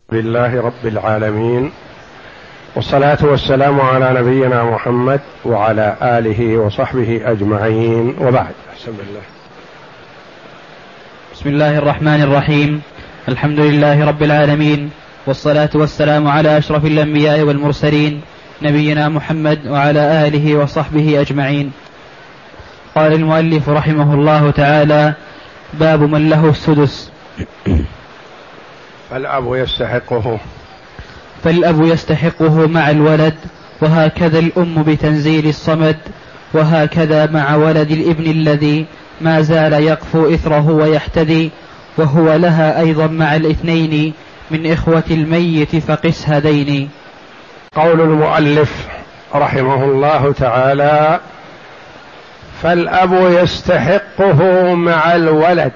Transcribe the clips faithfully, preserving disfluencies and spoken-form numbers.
لله رب العالمين، والصلاة والسلام على نبينا محمد وعلى آله وصحبه أجمعين، وبعد. بسم الله بسم الله الرحمن الرحيم. الحمد لله رب العالمين، والصلاة والسلام على أشرف الأنبياء والمرسلين نبينا محمد وعلى آله وصحبه أجمعين. قال المؤلف رحمه الله تعالى: باب من له السدس. فالأب يستحقه فالأب يستحقه مع الولد، وهكذا الأم بتنزيل الصمد، وهكذا مع ولد الابن الذي ما زال يقفو إثره ويحتذي، وهو لها أيضا مع الاثنين من إخوة الميت فقس هذين. قول المؤلف رحمه الله تعالى: فالأب يستحقه مع الولد،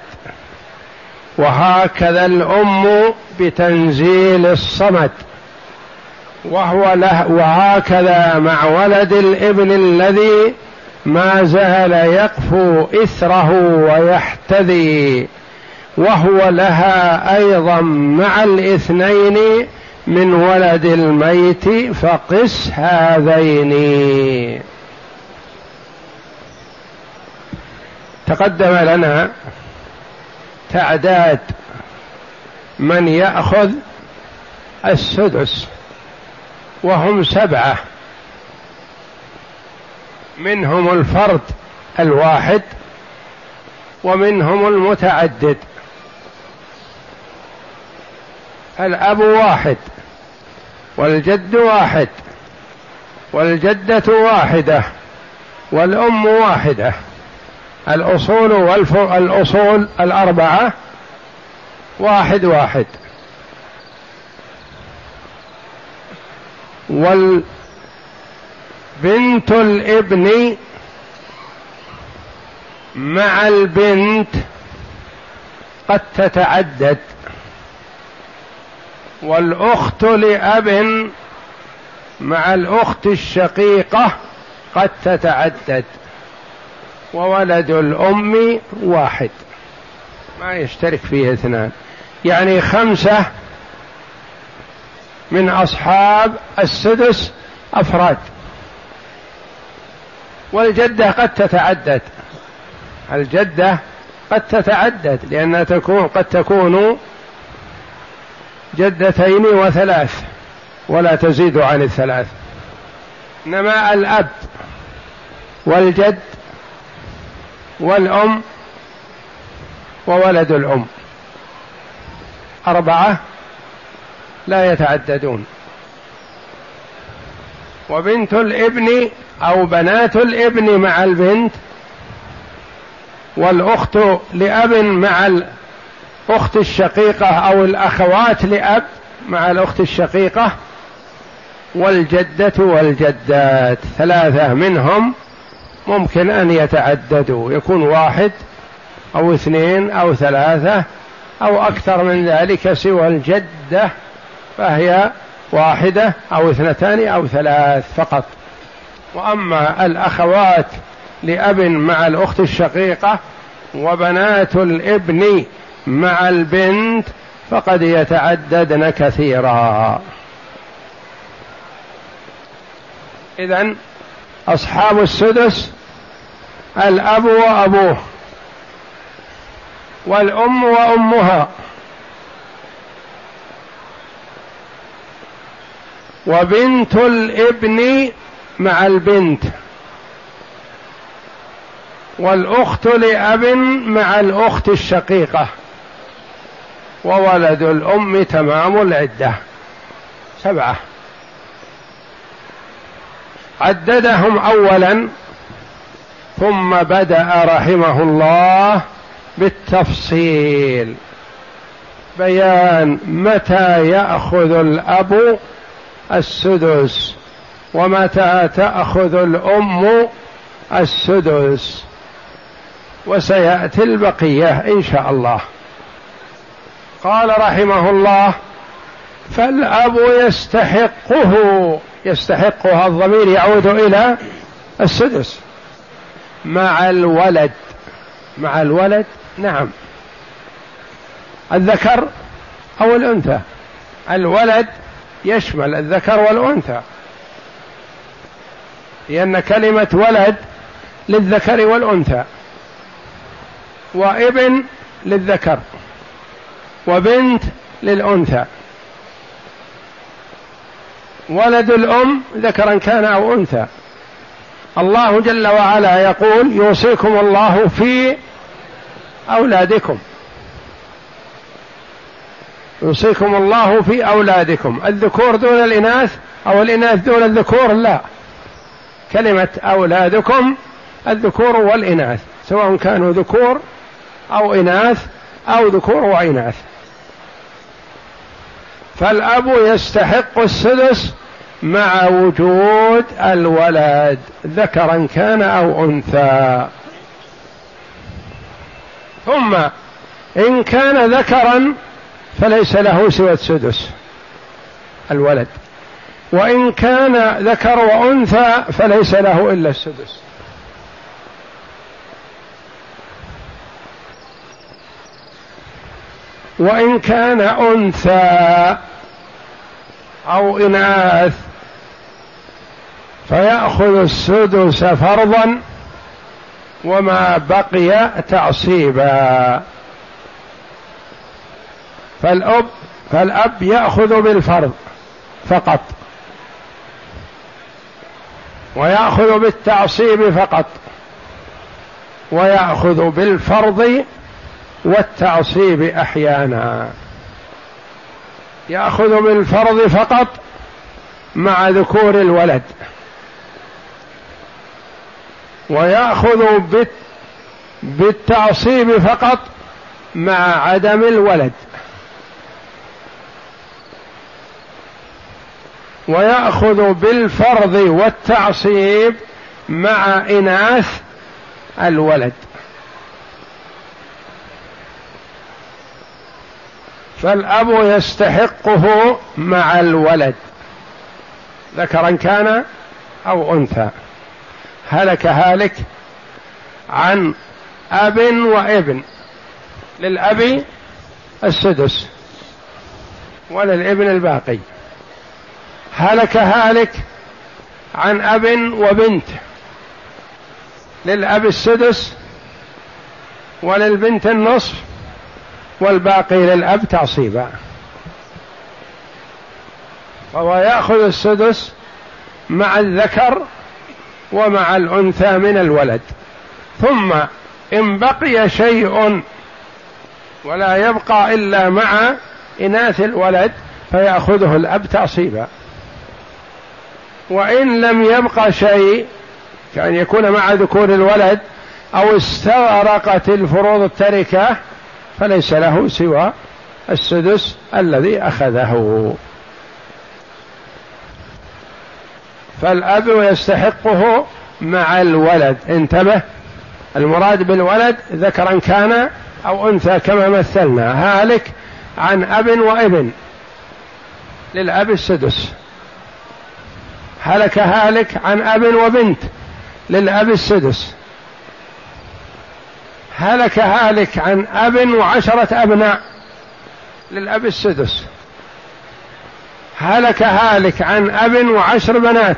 وهكذا الأم بتنزيل الصمد، وهو له وهكذا مع ولد الابن الذي ما زال يقفو إثره ويحتذي، وهو لها أيضا مع الاثنين من ولد الميت فقس هذين. تقدم لنا تعداد من يأخذ السدس، وهم سبعة، منهم الفرد الواحد، ومنهم المتعدد. الأب واحد، والجد واحد، والجدة واحدة، والأم واحدة. الأصول والأصول الأربعة واحد واحد. والبنت الابن مع البنت قد تتعدد، والأخت لأب مع الأخت الشقيقة قد تتعدد، وولد الأم واحد ما يشترك فيه اثنان، يعني خمسة من أصحاب السدس أفراد. والجدة قد تتعدد، الجدة قد تتعدد لأنها تكون قد تكون جدتين وثلاث ولا تزيد عن الثلاث. إنما الأب والجد والأم وولد الأم أربعة لا يتعددون. وبنت الابن أو بنات الابن مع البنت، والأخت لأب مع الأخت الشقيقة أو الأخوات لأب مع الأخت الشقيقة، والجدة والجدات ثلاثة منهم ممكن أن يتعددوا، يكون واحد أو اثنين أو ثلاثة أو أكثر من ذلك سوى الجدة، فهي واحدة أو اثنتان أو ثلاث فقط. وأما الأخوات لأب مع الأخت الشقيقة وبنات الابن مع البنت فقد يتعددن كثيرا. إذن أصحاب السدس الأب وأبوه، والأم وأمها، وبنت الابن مع البنت، والأخت لأب مع الأخت الشقيقة، وولد الأم تمام العدة. سبعة عددهم أولا، ثم بدأ رحمه الله بالتفصيل، بيان متى يأخذ الأب السدس ومتى تأخذ الأم السدس، وسيأتي البقية إن شاء الله. قال رحمه الله: فالأب يستحقه، يستحقها الضمير يعود إلى السدس مع الولد. مع الولد نعم، الذكر أو الأنثى، الولد يشمل الذكر والأنثى، لأن كلمة ولد للذكر والأنثى، وابن للذكر وبنت للأنثى. ولد الأم ذكرا كان أو أنثى. الله جل وعلا يقول يوصيكم الله في أولادكم، يوصيكم الله في أولادكم، الذكور دون الإناث أو الإناث دون الذكور، لا، كلمة أولادكم الذكور والإناث سواء كانوا ذكور أو إناث أو ذكور وإناث. فالأب يستحق السدس مع وجود الولد ذكرا كان أو أنثى. ثم إن كان ذكرا فليس له سوى السدس الولد، وإن كان ذكر وأنثى فليس له إلا السدس. وإن كان أنثى أو إناث فيأخذ السدس فرضا وما بقي تعصيبا. فالأب فالأب يأخذ بالفرض فقط ويأخذ بالتعصيب فقط ويأخذ بالفرض والتعصيب أحيانا. يأخذ بالفرض فقط مع ذكور الولد، ويأخذ بالتعصيب فقط مع عدم الولد، ويأخذ بالفرض والتعصيب مع إناث الولد. فالأب يستحقه مع الولد ذكرا كان أو أنثى. هلك هالك عن أب وابن، للأب السدس وللابن الباقي. هلك هالك عن أب وبنت، للأب السدس وللبنت النصف والباقي للأب تعصيبا. فهو يأخذ السدس مع الذكر ومع الأنثى من الولد. ثم إن بقي شيء ولا يبقى إلا مع إناث الولد فيأخذه الأب تعصيبا. وإن لم يبقى شيء كأن يكون مع ذكور الولد أو استغرقت الفروض التركة فليس له سوى السدس الذي أخذه. فالأب يستحقه مع الولد. انتبه، المراد بالولد ذكرا كان أو أنثى كما مثلنا. هالك عن أب وابن، للأب السدس. هلك هالك عن أب وبنت، للأب السدس. هلك هالك عن أب وعشرة أبناء، للأب السدس. هلك هالك عن أب وعشر بنات،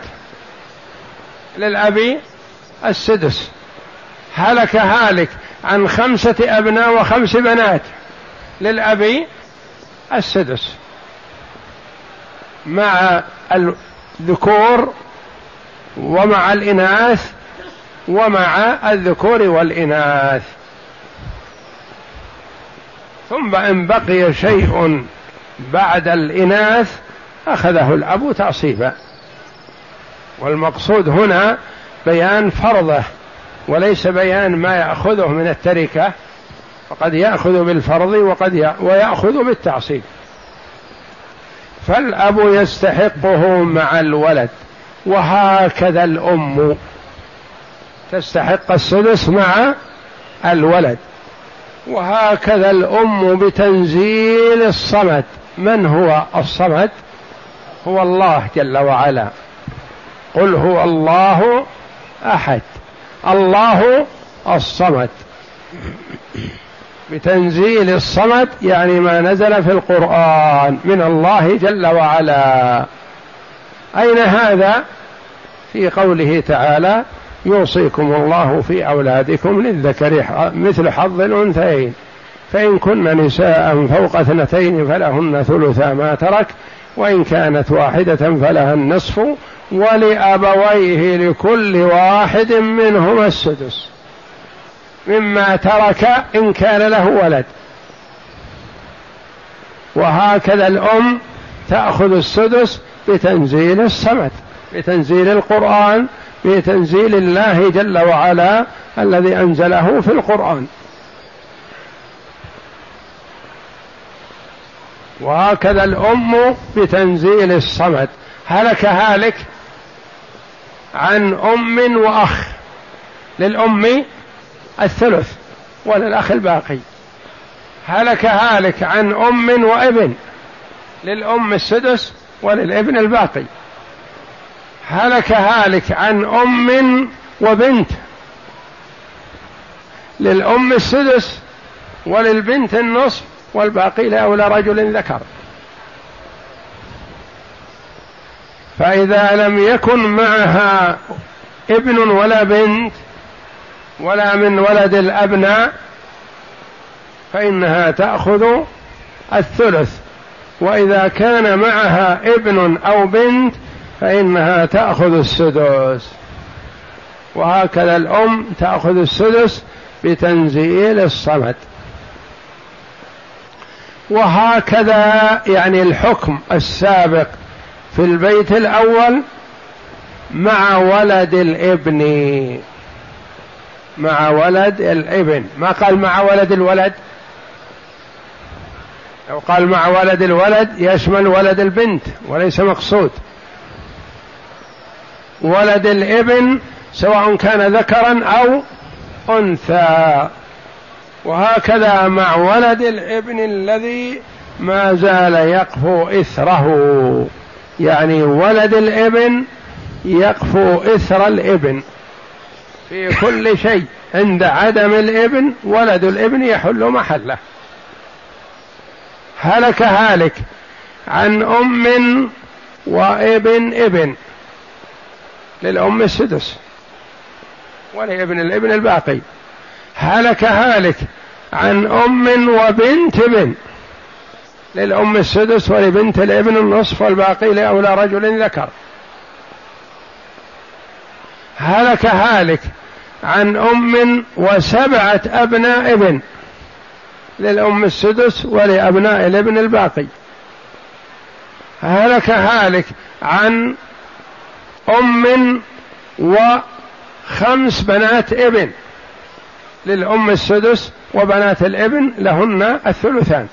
للأب السدس. هلك هالك عن خمسة أبناء وخمس بنات، للأب السدس مع الذكور ومع الإناث ومع الذكور والإناث. ثم إن بقي شيء بعد الإناث أخذه الأب تعصيبا. والمقصود هنا بيان فرضه وليس بيان ما يأخذه من التركة، وقد يأخذ بالفرض وقد ويأخذ بالتعصيب. فالأب يستحقه مع الولد، وهكذا الأم تستحق السدس مع الولد، وهكذا الأم بتنزيل الصمد. من هو الصمد؟ هو الله جل وعلا. قل هو الله أحد، الله الصمد. بتنزيل الصمد يعني ما نزل في القرآن من الله جل وعلا. أين هذا؟ في قوله تعالى: يوصيكم الله في أولادكم للذكر مثل حظ الأنثيين فإن كن نساء فوق اثنتين فلهن ثلثا ما ترك وإن كانت واحدة فلها النصف ولأبويه لكل واحد منهما السدس مما ترك إن كان له ولد. وهكذا الأم تأخذ السدس بتنزيل الصمد، بتنزيل القرآن، بتنزيل الله جل وعلا الذي أنزله في القرآن. وهكذا الأم بتنزيل الصمد. هلك هالك عن أم وأخ، للأم الثلث وللأخ الباقي. هلك هالك عن أم وابن، للأم السدس وللابن الباقي. هلك هالك عن أم وبنت، للأم السدس وللبنت النصف والباقي لأولى رجل ذكر. فإذا لم يكن معها ابن ولا بنت ولا من ولد الأبناء فإنها تأخذ الثلث، وإذا كان معها ابن أو بنت فإنها تأخذ السدس. وهكذا الأم تأخذ السدس بتنزيل الصمد. وهكذا يعني الحكم السابق في البيت الأول مع ولد الابن، مع ولد الابن، ما قال مع ولد الولد. لو قال مع ولد الولد يشمل ولد البنت وليس مقصود. ولد الابن سواء كان ذكرا أو أنثى. وهكذا مع ولد الابن الذي ما زال يقفو إثره، يعني ولد الابن يقفو إثر الابن في كل شيء، عند عدم الابن ولد الابن يحل محله. هلك هالك عن أم وابن ابن، للأم السدس ولابن الابن الباقي. هلك هالك عن أم وبنت ابن، للأم السدس ولبنت الابن النصف والباقي لأولى رجل ذكر. هلك هالك عن أم وسبعة أبناء ابن، للأم السدس ولأبناء الابن الباقي. هلك هالك عن أم وخمس بنات ابن، للأم السدس وبنات الابن لهن الثلثان.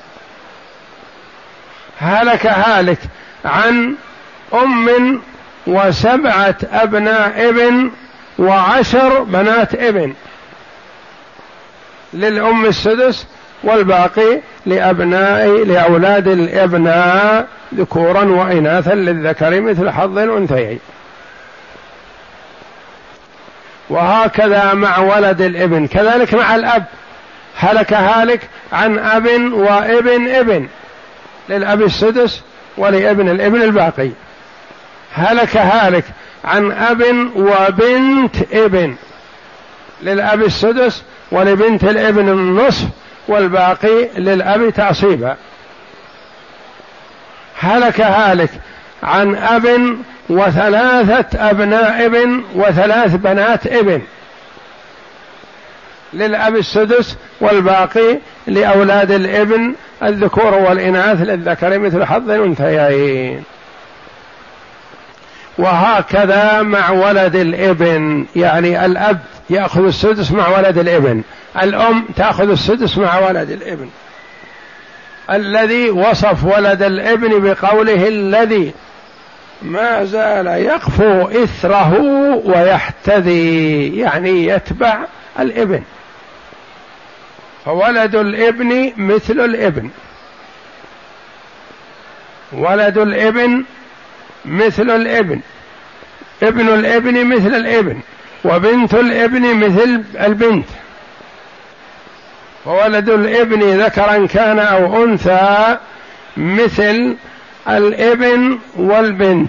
هلك هالك عن أم وسبعة أبناء ابن وعشر بنات ابن، للأم السدس والباقي لأبناء لأولاد الابناء ذكورا وإناثا للذكر مثل حظ الأنثيين. وهكذا مع ولد الابن، كذلك مع الأب. هلك هالك عن أب وابن ابن، للأب السدس ولابن الابن الباقي. هلك هالك عن أب وبنت ابن، للأب السدس ولبنت الابن النصف والباقي للأب تعصيبا. هلك هالك عن أب وثلاثة أبناء ابن وثلاث بنات ابن، للأب السدس والباقي لأولاد الابن الذكور والإناث للذكر مثل حظ الأنثيين. وهكذا مع ولد الابن، يعني الأب يأخذ السدس مع ولد الابن، الأم تأخذ السدس مع ولد الابن، الذي وصف ولد الابن بقوله الذي ما زال يقفو إثره ويحتذي، يعني يتبع الابن. فولد الابن مثل الابن، ولد الابن مثل الابن، ابن الابن مثل الابن، وبنت الابن مثل البنت. وولد الابن ذكرا كان أو أنثى مثل الابن والبنت،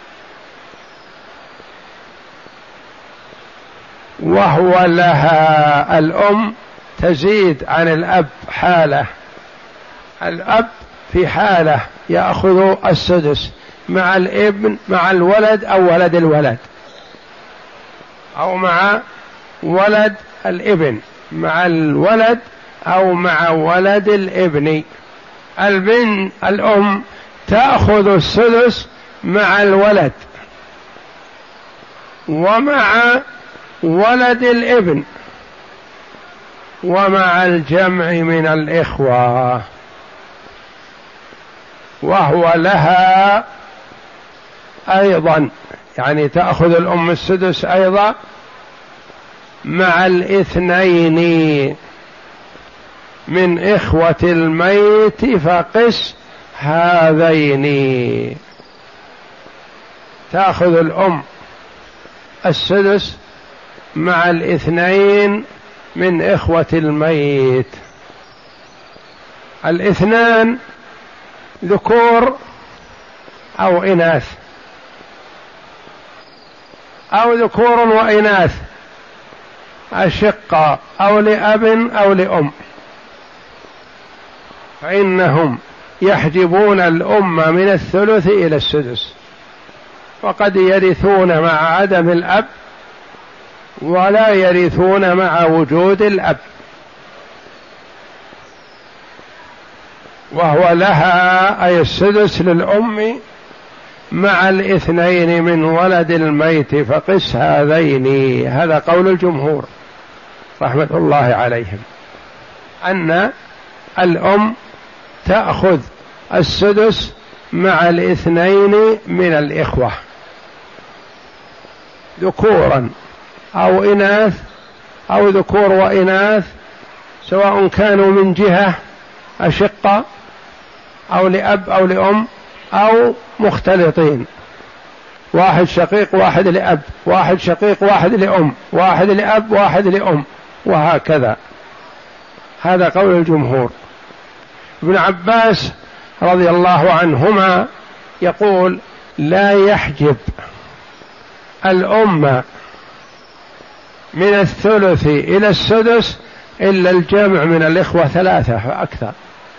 وهو لها. الأم تزيد عن الأب حالة، الأب في حالة يأخذ السدس مع الابن مع الولد أو ولد الولد، أو مع ولد الابن مع الولد أو مع ولد الابن. البنت الأم تأخذ السدس مع الولد ومع ولد الابن ومع الجمع من الإخوة، وهو لها أيضا، يعني تأخذ الأم السدس أيضا مع الاثنين من إخوة الميت فقس هذين. تأخذ الأم السدس مع الاثنين من إخوة الميت. الاثنان ذكور أو إناث، أو ذكور وإناث أشقة أو لأب أو لأم، فإنهم يحجبون الأم من الثلث إلى السدس، وقد يرثون مع عدم الأب ولا يرثون مع وجود الأب، وهو لها أي السدس للأم مع الاثنين من ولد الميت فقس هذين. هذا قول الجمهور رحمة الله عليهم، أن الأم تأخذ السدس مع الاثنين من الإخوة ذكورا أو إناث، أو ذكور وإناث، سواء كانوا من جهة أشقة أو لأب أو لأم، أو مختلطين، واحد شقيق واحد لأب، واحد شقيق واحد لأم، واحد لأب واحد لأم، وهكذا. هذا قول الجمهور. ابن عباس رضي الله عنهما يقول: لا يحجب الأم من الثلث إلى السدس إلا الجمع من الإخوة ثلاثة فأكثر،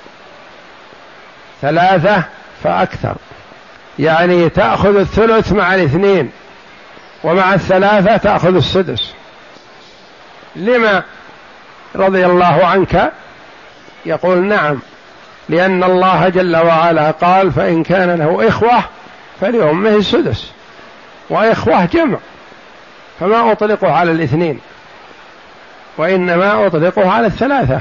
ثلاثة فأكثر، يعني تأخذ الثلث مع الاثنين، ومع الثلاثة تأخذ السدس. لما رضي الله عنك؟ يقول: نعم، لأن الله جل وعلا قال: فإن كان له إخوة فلأمه السدس، وإخوة جمع، فما أطلقه على الاثنين، وإنما أطلقه على الثلاثة.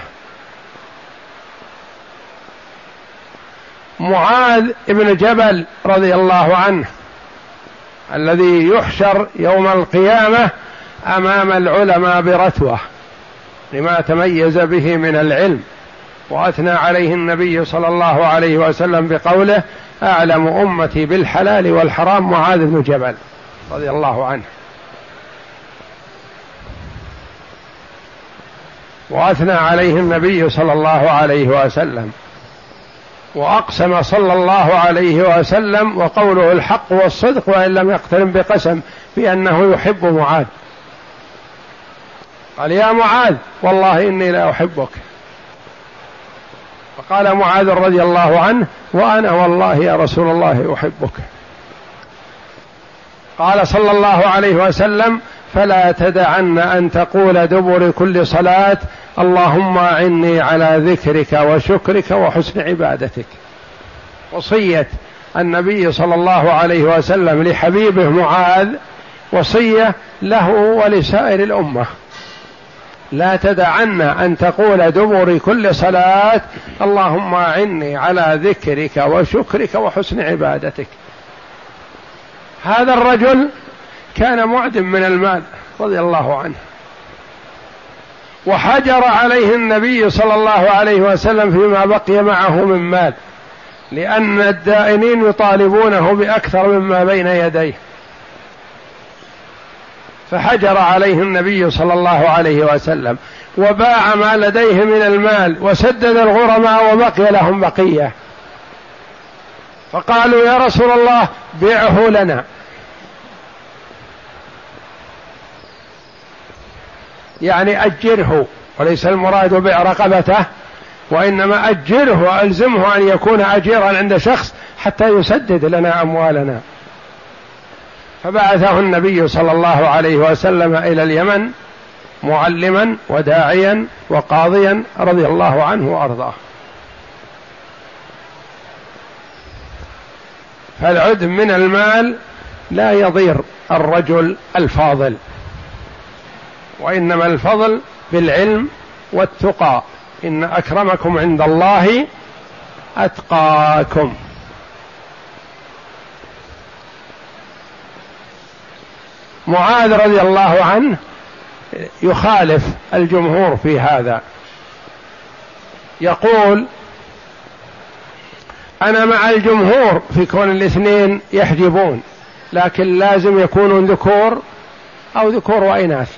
معاذ بن جبل رضي الله عنه الذي يحشر يوم القيامة أمام العلماء برتوة لما تميز به من العلم، وأثنى عليه النبي صلى الله عليه وسلم بقوله: أعلم أمتي بالحلال والحرام معاذ بن جبل رضي الله عنه. وأثنى عليه النبي صلى الله عليه وسلم، وأقسم صلى الله عليه وسلم، وقوله الحق والصدق وإن لم يقترن بقسم، بأنه يحب معاذ. قال: يا معاذ والله إني لا أحبك. فقال معاذ رضي الله عنه: وأنا والله يا رسول الله أحبك. قال صلى الله عليه وسلم: فلا تدعن أن تقول دبر كل صلاة: اللهم أعني على ذكرك وشكرك وحسن عبادتك. وصية النبي صلى الله عليه وسلم لحبيبه معاذ وصية له ولسائر الأمة: لا تدعن أن تقول دبر كل صلاة: اللهم أعني على ذكرك وشكرك وحسن عبادتك. هذا الرجل كان معدم من المال رضي الله عنه، وحجر عليه النبي صلى الله عليه وسلم فيما بقي معه من مال، لأن الدائنين يطالبونه بأكثر مما بين يديه، فحجر عليه النبي صلى الله عليه وسلم، وباع ما لديه من المال وسدد الغرماء وبقي لهم بقية، فقالوا يا رسول الله بيعه لنا، يعني أجره، وليس المراد بيع رقبته، وإنما أجره وألزمه أن يكون أجيرا عند شخص حتى يسدد لنا أموالنا. فبعثه النبي صلى الله عليه وسلم إلى اليمن معلما وداعيا وقاضيا رضي الله عنه وأرضاه. فالعدم من المال لا يضير الرجل الفاضل، وإنما الفضل بالعلم والتقى، إن أكرمكم عند الله أتقاكم. معاذ رضي الله عنه يخالف الجمهور في هذا، يقول أنا مع الجمهور في كون الاثنين يحجبون، لكن لازم يكونوا ذكور أو ذكور وإناث،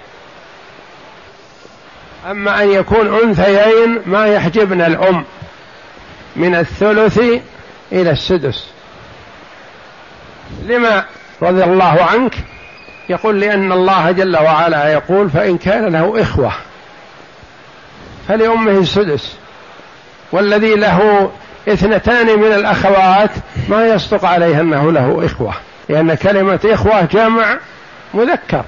أما أن يكون أنثيين ما يحجبن الأم من الثلث إلى السدس. لما رضي الله عنك؟ يقول لأن الله جل وعلا يقول فإن كان له إخوة فلأمه السدس، والذي له اثنتان من الأخوات ما يصدق عليه أنه له إخوة، لأن كلمة إخوة جمع مذكر.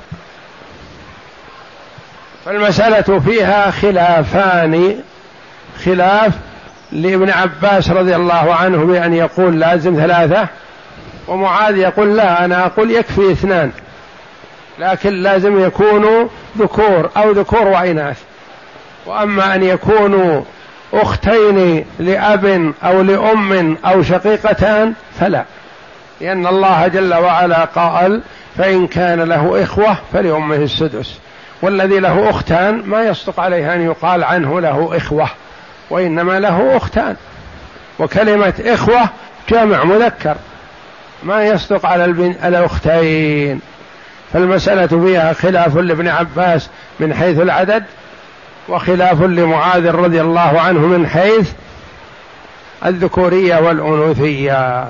فالمسألة فيها خلافان، خلاف لابن عباس رضي الله عنه بأن يقول لازم ثلاثة، ومعاذ يقول لا أنا أقول يكفي اثنان، لكن لازم يكونوا ذكور أو ذكور وإناث. وأما أن يكونوا أختين لأب أو لأم أو شقيقتان فلا، لأن الله جل وعلا قال فإن كان له إخوة فلأمه السدس، والذي له أختان ما يصدق عليه أن يقال عنه له إخوة، وإنما له أختان، وكلمة إخوة جمع مذكر ما يصدق على الأختين. فالمسألة فيها خلاف لابن عباس من حيث العدد، وخلاف لمعاذ رضي الله عنه من حيث الذكورية والأنوثية.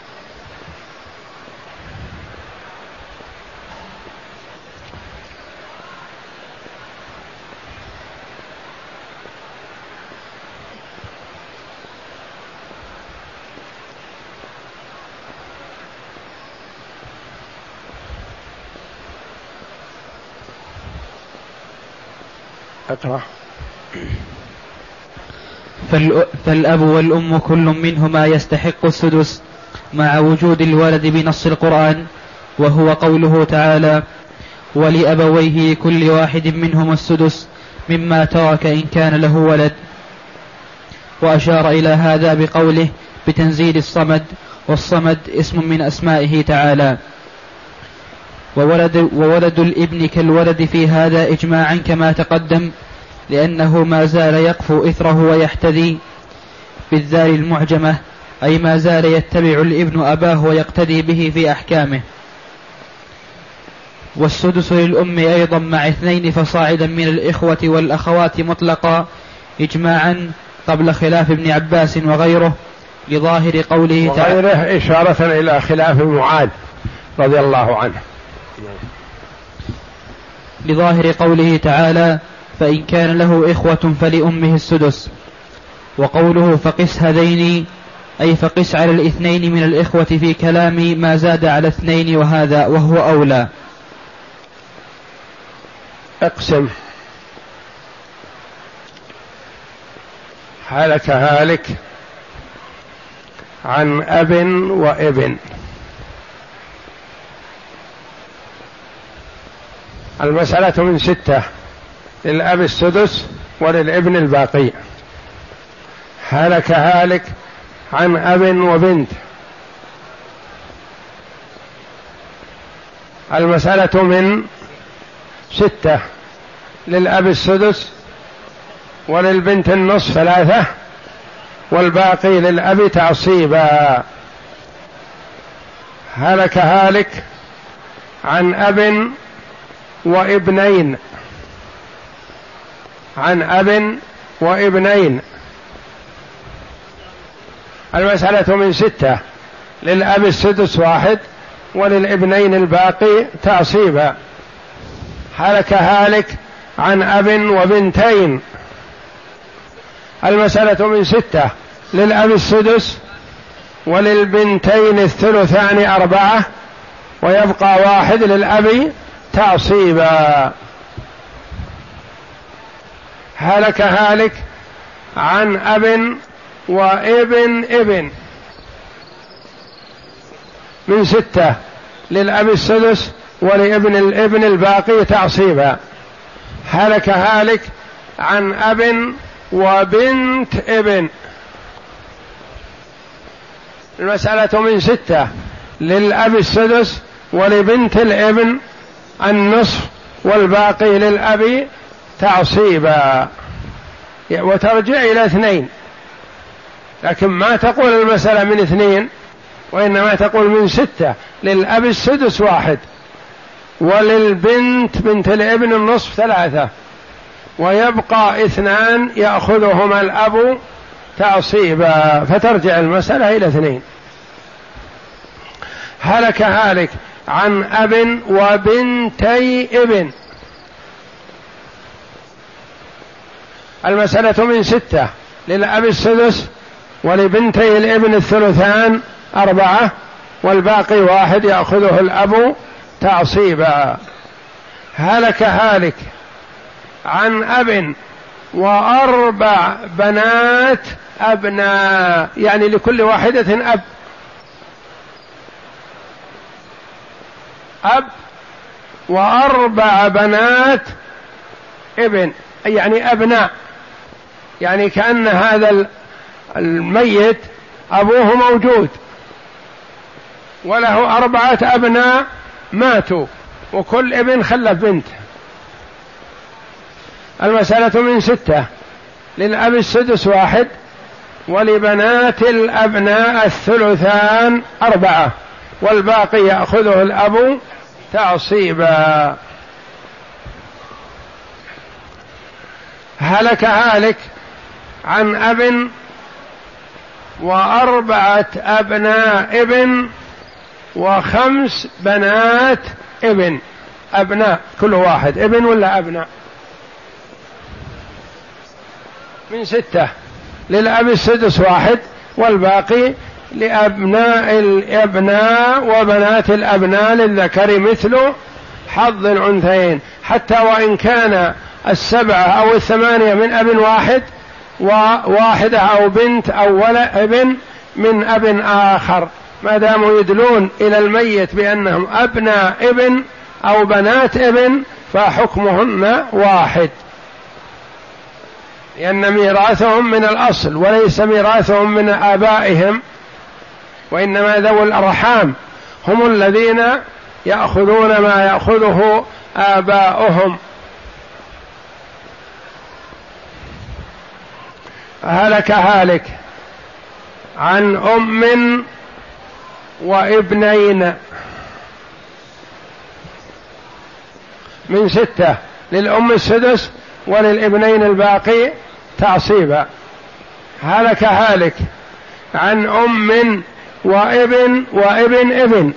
أقرأ. فالأب والأم كل منهما يستحق السدس مع وجود الولد بنص القرآن، وهو قوله تعالى ولأبويه كل واحد منهما السدس مما ترك إن كان له ولد. وأشار إلى هذا بقوله بتنزيل الصمد، والصمد اسم من أسمائه تعالى. وولد, وولد الابن كالولد في هذا إجماعا كما تقدم، لأنه ما زال يقفو إثره ويحتذي بالذال المعجمة، أي ما زال يتبع الابن أباه ويقتدي به في أحكامه. والسدس للأم أيضا مع اثنين فصاعدا من الإخوة والأخوات مطلقا إجماعا قبل خلاف ابن عباس وغيره، لظاهر قوله تعالى وغيره إشارة إلى خلاف معاذ رضي الله عنه، لظاهر قوله تعالى فإن كان له إخوة فلأمه السدس. وقوله فقس هذين أي فقس على الاثنين من الإخوة في كلام ما زاد على اثنين، وهذا وهو أولى. اقسم. هلك هالك عن أب وابن. المسألة من ستة، للأب السدس وللابن الباقي. هلك هالك عن أب وبنت. المسألة من ستة، للأب السدس وللبنت النصف ثلاثة، والباقي للأب تعصيبا. هلك هالك عن أب وابنين. عن أب وابنين. المسألة من ستة، للأب السدس واحد وللابنين الباقي تعصيبا. هلك هالك عن أب وبنتين. المسألة من ستة، للأب السدس وللبنتين الثلثان أربعة ويبقى واحد للأب تعصيبا. هلك هالك عن أب وابن ابن. من ستة، للأب السدس ولابن الابن الباقي تعصيبا. هلك هالك عن أب وبنت ابن. المسألة من ستة، للأب السدس ولبنت الابن النصف والباقي للأب تعصيبا. وترجع إلى اثنين، لكن ما تقول المسألة من اثنين، وإنما تقول من ستة، للأب السدس واحد وللبنت بنت الابن النصف ثلاثة ويبقى اثنان يأخذهما الأب تعصيبا، فترجع المسألة إلى اثنين. هلك هالك عن أب وبنتي ابن. المسألة من ستة، للأب السدس ولبنتي الابن الثلثان أربعة والباقي واحد يأخذه الأب تعصيبا. هلك هالك عن أب وأربع بنات أبناء، يعني لكل واحدة أب أب وأربع بنات ابن، يعني أبناء، يعني كأن هذا الميت أبوه موجود وله أربعة أبناء ماتوا وكل ابن خلف بنت. المسألة من ستة، للأب السدس واحد ولبنات الأبناء الثلثان أربعة والباقي يأخذه الأب تعصيبا. هلك هالك عن أب وأربعة أبناء ابن وخمس بنات ابن. أبناء كل واحد ابن ولا أبناء؟ من ستة، للأب السدس واحد والباقي لأبناء الأبناء وبنات الأبناء للذكر مثل حظ الأنثيين، حتى وإن كان السبعة أو الثمانية من أب واحد وواحدة أو بنت أو ولا ابن من أب آخر، ما داموا يدلون إلى الميت بأنهم أبناء ابن أو بنات ابن فحكمهن واحد، لأن ميراثهم من الأصل وليس ميراثهم من آبائهم، وإنما ذوي الأرحام هم الذين يأخذون ما يأخذه آباؤهم. هلك هالك عن أم وابنين. من ستة، للأم السدس وللابنين الباقي تعصيبا. هلك هالك عن أم وابن وابن ابن.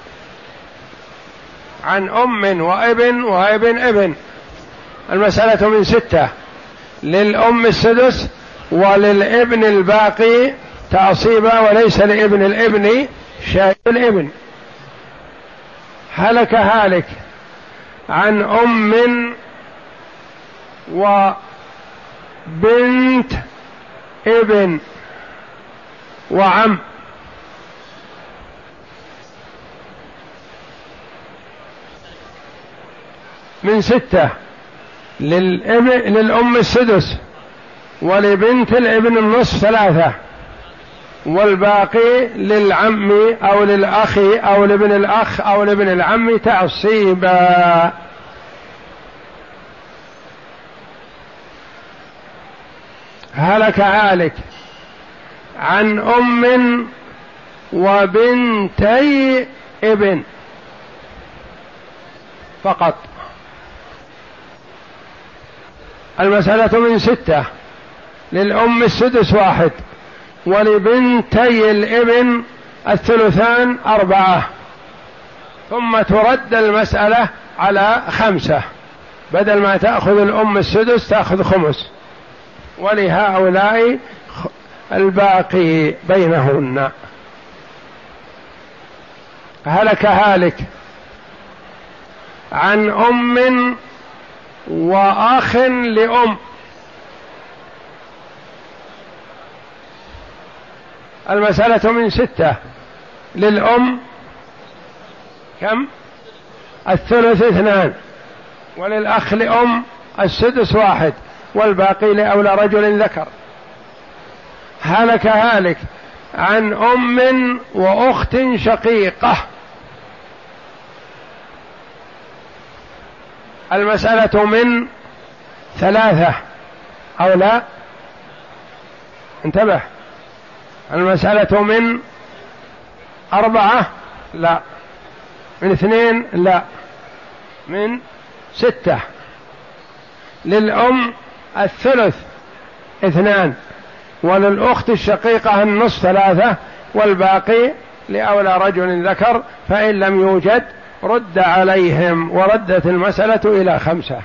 عن أم وابن وابن ابن. المسألة من ستة، للأم السدس وللابن الباقي تعصيبا وليس لابن الابن شيء الابن. هلك هالك عن أم وبنت ابن وعم. من ستة، للأم السدس ولبنت الابن النصف ثلاثة والباقي للعم أو للأخ أو لابن الأخ أو لابن العم تعصيبا. هلك هالك عن أم وبنتي ابن فقط. المسألة من ستة. للأم السدس واحد، ولبنتي الابن الثلثان أربعة، ثم ترد المسألة على خمسة، بدل ما تأخذ الأم السدس تأخذ خمس، ولهؤلاء الباقي بينهن. هلك هالك عن أم وأخ لأم. المسألة من ستة. للأم كم؟ الثلث اثنان، وللأخ لأم السدس واحد، والباقي لأولى رجل ذكر. هلك هالك عن أم وأخت شقيقة. المسألة من ثلاثة أو لا؟ انتبه، المسألة من أربعة لا، من اثنين لا، من ستة. للأم الثلث اثنان، وللأخت الشقيقة النصف ثلاثة، والباقي لأولى رجل ذكر، فإن لم يوجد رد عليهم، وردت المسألة إلى خمسة.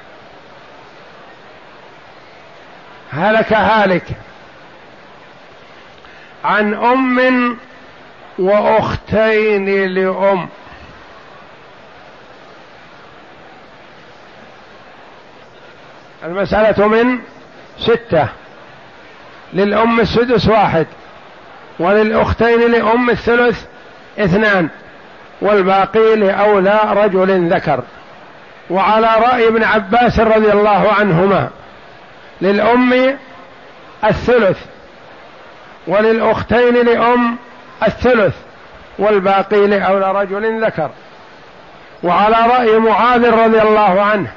هلك هالك عن أم وأختين لأم. المسألة من ستة. للأم السدس واحد، وللأختين لأم الثلث اثنان، والباقي لأولى رجل ذكر. وعلى رأي ابن عباس رضي الله عنهما للأم الثلث، وللأختين لأم الثلث، والباقي لأولى رجل ذكر. وعلى رأي معاذ رضي الله عنه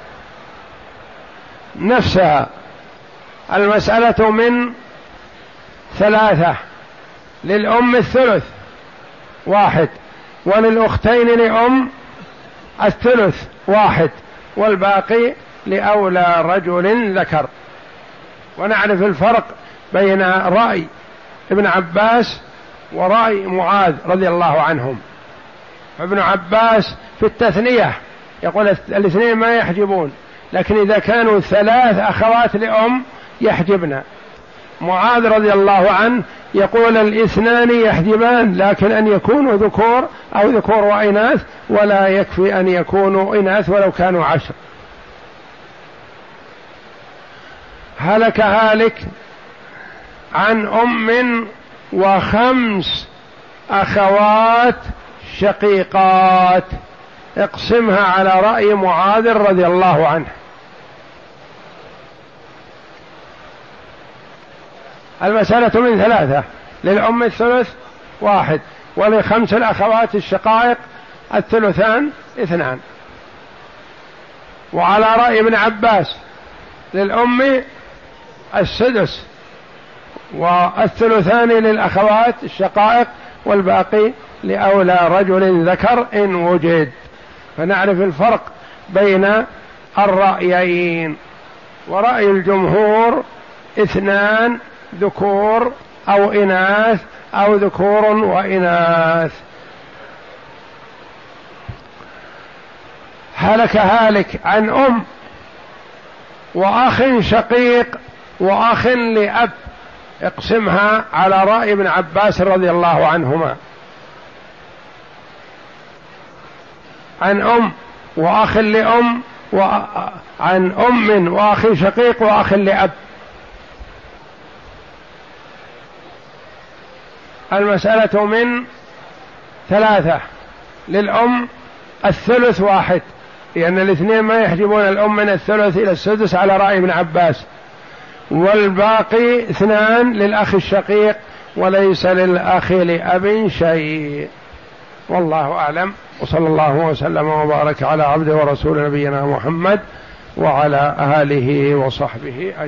نفسها. المسألة من ثلاثة. للأم الثلث واحد، وللأختين لأم الثلث واحد، والباقي لأولى رجل ذكر. ونعرف الفرق بين رأي ابن عباس ورأي معاذ رضي الله عنهم. ابن عباس في التثنية يقول الاثنين ما يحجبون، لكن إذا كانوا ثلاث أخوات لأم يحجبنا. معاذ رضي الله عنه يقول الاثنان يحجبان، لكن أن يكونوا ذكور أو ذكور وإناث، ولا يكفي أن يكونوا إناث ولو كانوا عشر. هلك هالك عن أم وخمس أخوات شقيقات. اقسمها على رأي معاذ رضي الله عنه. المسألة من ثلاثة. للأم الثلث واحد، ولخمس الأخوات الشقائق الثلثان اثنان. وعلى رأي ابن عباس للأم السدس، والثلثان للأخوات الشقائق، والباقي لأولى رجل ذكر إن وجد. فنعرف الفرق بين الرأيين. ورأي الجمهور اثنان ذكور أو إناث، أو ذكور وإناث. هلك هالك عن أم وأخ شقيق وأخ لأب. اقسمها على رأي ابن عباس رضي الله عنهما. عن أم وأخ لأم، وعن أم وأخ شقيق وأخ لأب. المسألة من ثلاثة. للأم الثلث واحد، لأن الاثنين ما يحجبون الأم من الثلث إلى السدس على رأي ابن عباس، والباقي اثنان للأخ الشقيق، وليس للأخ لأب شيء. والله أعلم، وصلى الله وسلم وبارك على عبده ورسول نبينا محمد وعلى آله وصحبه أجمعين.